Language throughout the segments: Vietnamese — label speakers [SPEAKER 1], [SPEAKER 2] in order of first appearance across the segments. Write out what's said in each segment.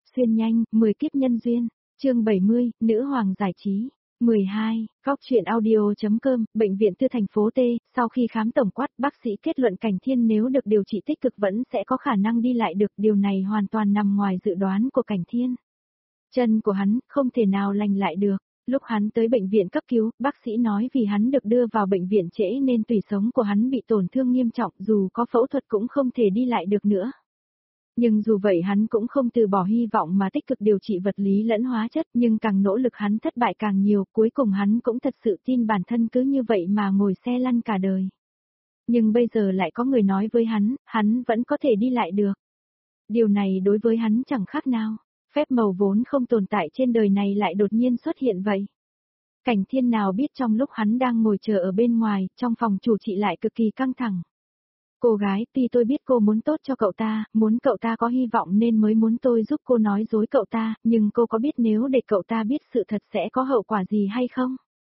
[SPEAKER 1] xuyên nhanh, 10 kiếp nhân duyên, chương 70, nữ hoàng giải trí. 12, Góc truyện audio.com, Bệnh viện Tư thành phố T, sau khi khám tổng quát, bác sĩ kết luận Cảnh Thiên nếu được điều trị tích cực vẫn sẽ có khả năng đi lại được, điều này hoàn toàn nằm ngoài dự đoán của Cảnh Thiên. Chân của hắn không thể nào lành lại được. Lúc hắn tới bệnh viện cấp cứu, bác sĩ nói vì hắn được đưa vào bệnh viện trễ nên tủy sống của hắn bị tổn thương nghiêm trọng, dù có phẫu thuật cũng không thể đi lại được nữa. Nhưng dù vậy hắn cũng không từ bỏ hy vọng mà tích cực điều trị vật lý lẫn hóa chất, nhưng càng nỗ lực hắn thất bại càng nhiều, cuối cùng hắn cũng thật sự tin bản thân cứ như vậy mà ngồi xe lăn cả đời. Nhưng bây giờ lại có người nói với hắn vẫn có thể đi lại được. Điều này đối với hắn chẳng khác nào, phép màu vốn không tồn tại trên đời này lại đột nhiên xuất hiện vậy. Cảnh Thiên nào biết trong lúc hắn đang ngồi chờ ở bên ngoài, trong phòng chủ trị lại cực kỳ căng thẳng. Cô gái, tuy tôi biết cô muốn tốt cho cậu ta, muốn cậu ta có hy vọng nên mới muốn tôi giúp cô nói dối cậu ta, nhưng cô có biết nếu để cậu ta biết sự thật sẽ có hậu quả gì hay không?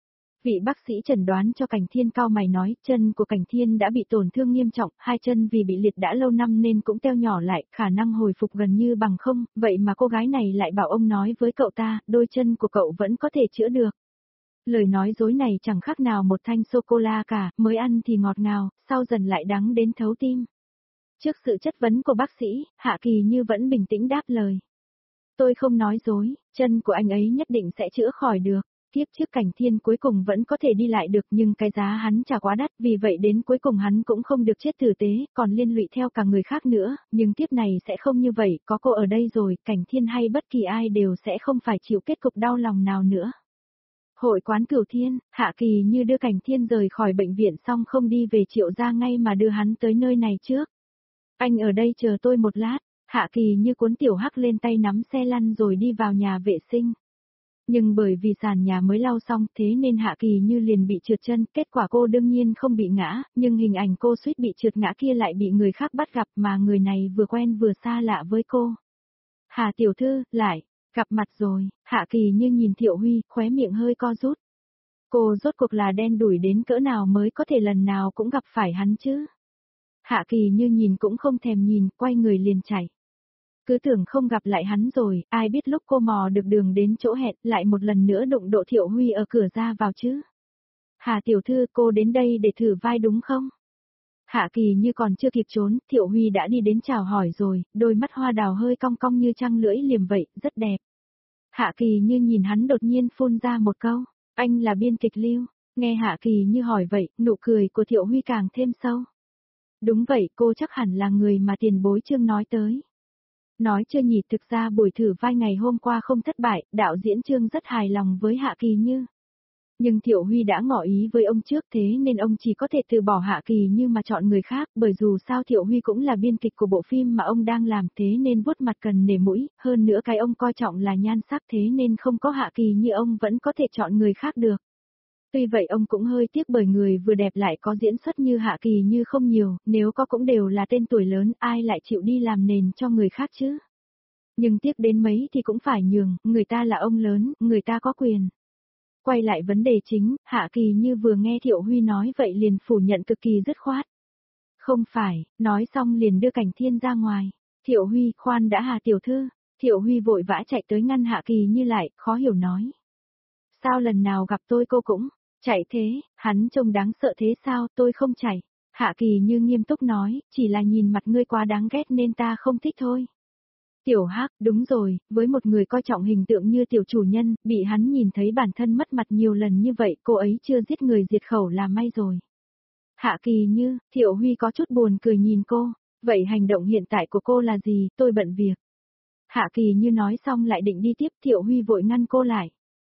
[SPEAKER 1] Vị bác sĩ chẩn đoán cho Cảnh Thiên cau mày nói, chân của Cảnh Thiên đã bị tổn thương nghiêm trọng, hai chân vì bị liệt đã lâu năm nên cũng teo nhỏ lại, khả năng hồi phục gần như bằng không, vậy mà cô gái này lại bảo ông nói với cậu ta, đôi chân của cậu vẫn có thể chữa được. Lời nói dối này chẳng khác nào một thanh sô-cô-la cả, mới ăn thì ngọt ngào, sau dần lại đắng đến thấu tim. Trước sự chất vấn của bác sĩ, Hạ Kỳ Như vẫn bình tĩnh đáp lời. Tôi không nói dối, chân của anh ấy nhất định sẽ chữa khỏi được. Tiếp trước Cảnh Thiên cuối cùng vẫn có thể đi lại được nhưng cái giá hắn trả quá đắt, vì vậy đến cuối cùng hắn cũng không được chết tử tế, còn liên lụy theo cả người khác nữa, nhưng tiếp này sẽ không như vậy, có cô ở đây rồi, Cảnh Thiên hay bất kỳ ai đều sẽ không phải chịu kết cục đau lòng nào nữa. Hội quán Cửu Thiên, Hạ Kỳ Như đưa Cảnh Thiên rời khỏi bệnh viện xong không đi về Triệu gia ngay mà đưa hắn tới nơi này trước. Anh ở đây chờ tôi một lát, Hạ Kỳ Như cuốn Tiểu Hắc lên tay nắm xe lăn rồi đi vào nhà vệ sinh. Nhưng bởi vì sàn nhà mới lau xong thế nên Hạ Kỳ Như liền bị trượt chân, kết quả cô đương nhiên không bị ngã, nhưng hình ảnh cô suýt bị trượt ngã kia lại bị người khác bắt gặp mà người này vừa quen vừa xa lạ với cô. Hà tiểu thư, lại. Gặp mặt rồi, Hạ Kỳ Như nhìn Thiệu Huy, khóe miệng hơi co rút. Cô rốt cuộc là đen đủi đến cỡ nào mới có thể lần nào cũng gặp phải hắn chứ. Hạ Kỳ Như nhìn cũng không thèm nhìn, quay người liền chạy. Cứ tưởng không gặp lại hắn rồi, ai biết lúc cô mò được đường đến chỗ hẹn lại một lần nữa đụng độ Thiệu Huy ở cửa ra vào chứ. Hà tiểu thư, cô đến đây để thử vai đúng không? Hạ Kỳ Như còn chưa kịp trốn, Thiệu Huy đã đi đến chào hỏi rồi, đôi mắt hoa đào hơi cong cong như trăng lưỡi liềm vậy, rất đẹp. Hạ Kỳ Như nhìn hắn đột nhiên phun ra một câu, anh là biên kịch Lưu. Nghe Hạ Kỳ Như hỏi vậy, nụ cười của Thiệu Huy càng thêm sâu. Đúng vậy, cô chắc hẳn là người mà tiền bối Trương nói tới. Nói chưa nhỉ, thực ra buổi thử vai ngày hôm qua không thất bại, đạo diễn Trương rất hài lòng với Hạ Kỳ Như. Nhưng Thiệu Huy đã ngỏ ý với ông trước thế nên ông chỉ có thể từ bỏ Hạ Kỳ Như mà chọn người khác, bởi dù sao Thiệu Huy cũng là biên kịch của bộ phim mà ông đang làm thế nên vuốt mặt cần nể mũi, hơn nữa cái ông coi trọng là nhan sắc thế nên không có Hạ Kỳ Như ông vẫn có thể chọn người khác được. Tuy vậy ông cũng hơi tiếc bởi người vừa đẹp lại có diễn xuất như Hạ Kỳ Như không nhiều, nếu có cũng đều là tên tuổi lớn, ai lại chịu đi làm nền cho người khác chứ. Nhưng tiếc đến mấy thì cũng phải nhường, người ta là ông lớn, người ta có quyền. Quay lại vấn đề chính, Hạ Kỳ Như vừa nghe Thiệu Huy nói vậy liền phủ nhận cực kỳ dứt khoát. Không phải, nói xong liền đưa Cảnh Thiên ra ngoài. Thiệu Huy, khoan đã Hà tiểu thư. Thiệu Huy vội vã chạy tới ngăn Hạ Kỳ Như lại, khó hiểu nói. Sao lần nào gặp tôi cô cũng chạy thế, hắn trông đáng sợ thế sao, tôi không chạy. Hạ Kỳ Như nghiêm túc nói, chỉ là nhìn mặt ngươi quá đáng ghét nên ta không thích thôi. Tiểu Hắc, đúng rồi, với một người coi trọng hình tượng như tiểu chủ nhân, bị hắn nhìn thấy bản thân mất mặt nhiều lần như vậy, cô ấy chưa giết người diệt khẩu là may rồi. Hạ Kỳ Như, Thiệu Huy có chút buồn cười nhìn cô, vậy hành động hiện tại của cô là gì, tôi bận việc. Hạ Kỳ Như nói xong lại định đi tiếp, Thiệu Huy vội ngăn cô lại.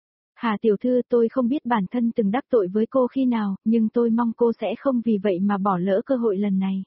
[SPEAKER 1] Hà tiểu thư, tôi không biết bản thân từng đắc tội với cô khi nào, nhưng tôi mong cô sẽ không vì vậy mà bỏ lỡ cơ hội lần này.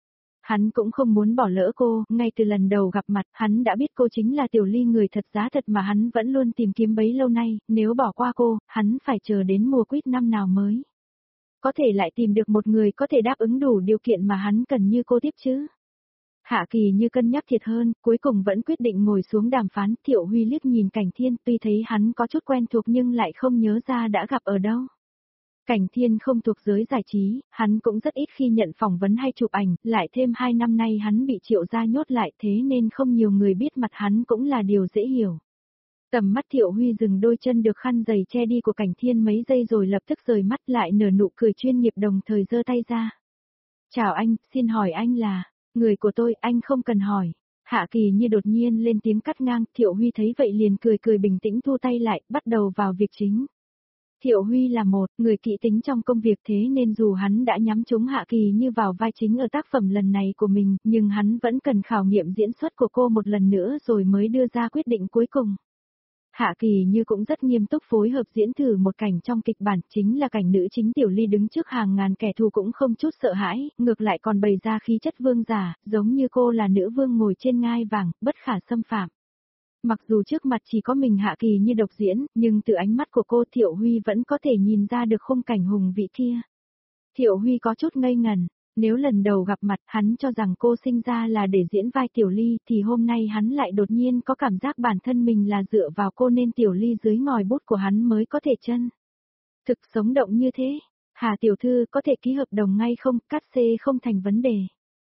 [SPEAKER 1] Hắn cũng không muốn bỏ lỡ cô, ngay từ lần đầu gặp mặt, hắn đã biết cô chính là Tiểu Ly người thật giá thật mà hắn vẫn luôn tìm kiếm bấy lâu nay, nếu bỏ qua cô, hắn phải chờ đến mùa quýt năm nào mới. Có thể lại tìm được một người có thể đáp ứng đủ điều kiện mà hắn cần như cô tiếp chứ. Hạ Kỳ Như cân nhắc thiệt hơn, cuối cùng vẫn quyết định ngồi xuống đàm phán, Thiệu Huy liếc nhìn Cảnh Thiên, tuy thấy hắn có chút quen thuộc nhưng lại không nhớ ra đã gặp ở đâu. Cảnh Thiên không thuộc giới giải trí, hắn cũng rất ít khi nhận phỏng vấn hay chụp ảnh, lại thêm 2 năm nay hắn bị Triệu gia nhốt lại thế nên không nhiều người biết mặt hắn cũng là điều dễ hiểu. Tầm mắt Thiệu Huy dừng đôi chân được khăn giày che đi của Cảnh Thiên mấy giây rồi lập tức rời mắt lại nở nụ cười chuyên nghiệp đồng thời giơ tay ra. Chào anh, xin hỏi anh là, người của tôi, anh không cần hỏi. Hạ Kỳ như đột nhiên lên tiếng cắt ngang, Thiệu Huy thấy vậy liền cười cười bình tĩnh thu tay lại, bắt đầu vào việc chính. Thiệu Huy là một người kỹ tính trong công việc thế nên dù hắn đã nhắm trúng Hạ Kỳ như vào vai chính ở tác phẩm lần này của mình, nhưng hắn vẫn cần khảo nghiệm diễn xuất của cô một lần nữa rồi mới đưa ra quyết định cuối cùng. Hạ Kỳ như cũng rất nghiêm túc phối hợp diễn thử một cảnh trong kịch bản, chính là cảnh nữ chính Tiểu Ly đứng trước hàng ngàn kẻ thù cũng không chút sợ hãi, ngược lại còn bày ra khí chất vương giả, giống như cô là nữ vương ngồi trên ngai vàng, bất khả xâm phạm. Mặc dù trước mặt chỉ có mình Hạ Kỳ như độc diễn, nhưng từ ánh mắt của cô Thiệu Huy vẫn có thể nhìn ra được khung cảnh hùng vĩ kia. Thiệu Huy có chút ngây ngần, nếu lần đầu gặp mặt hắn cho rằng cô sinh ra là để diễn vai Tiểu Ly thì hôm nay hắn lại đột nhiên có cảm giác bản thân mình là dựa vào cô nên Tiểu Ly dưới ngòi bút của hắn mới có thể chân. Thực sống động như thế, Hà tiểu thư có thể ký hợp đồng ngay không, cắt xê không thành vấn đề.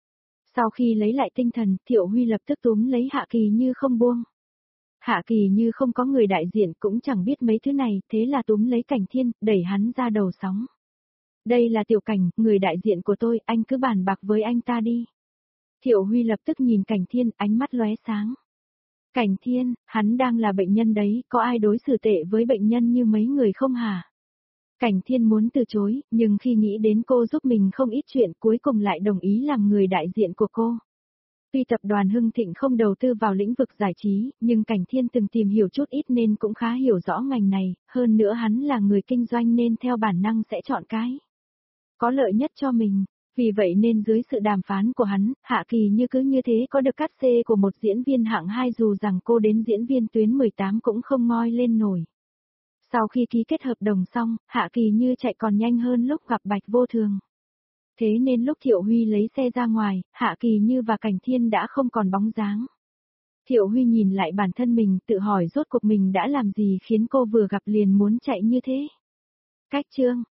[SPEAKER 1] Sau khi lấy lại tinh thần, Thiệu Huy lập tức túm lấy Hạ Kỳ như không buông. Hạ Kỳ như không có người đại diện cũng chẳng biết mấy thứ này, thế là túm lấy Cảnh Thiên, đẩy hắn ra đầu sóng. Đây là Tiểu Cảnh, người đại diện của tôi, anh cứ bàn bạc với anh ta đi. Thiệu Huy lập tức nhìn Cảnh Thiên, ánh mắt lóe sáng. Cảnh Thiên, hắn đang là bệnh nhân đấy, có ai đối xử tệ với bệnh nhân như mấy người không hả? Cảnh Thiên muốn từ chối, nhưng khi nghĩ đến cô giúp mình không ít chuyện cuối cùng lại đồng ý làm người đại diện của cô. Tuy tập đoàn Hưng Thịnh không đầu tư vào lĩnh vực giải trí, nhưng Cảnh Thiên từng tìm hiểu chút ít nên cũng khá hiểu rõ ngành này, hơn nữa hắn là người kinh doanh nên theo bản năng sẽ chọn cái có lợi nhất cho mình. Vì vậy nên dưới sự đàm phán của hắn, Hạ Kỳ như cứ như thế có được cát xê của một diễn viên hạng 2 dù rằng cô đến diễn viên tuyến 18 cũng không ngoi lên nổi. Sau khi ký kết hợp đồng xong, Hạ Kỳ như chạy còn nhanh hơn lúc gặp Bạch Vô Thường. Thế nên lúc Thiệu Huy lấy xe ra ngoài, Hạ Kỳ như và Cảnh Thiên đã không còn bóng dáng. Thiệu Huy nhìn lại bản thân mình tự hỏi rốt cuộc mình đã làm gì khiến cô vừa gặp liền muốn chạy như thế. Cách chương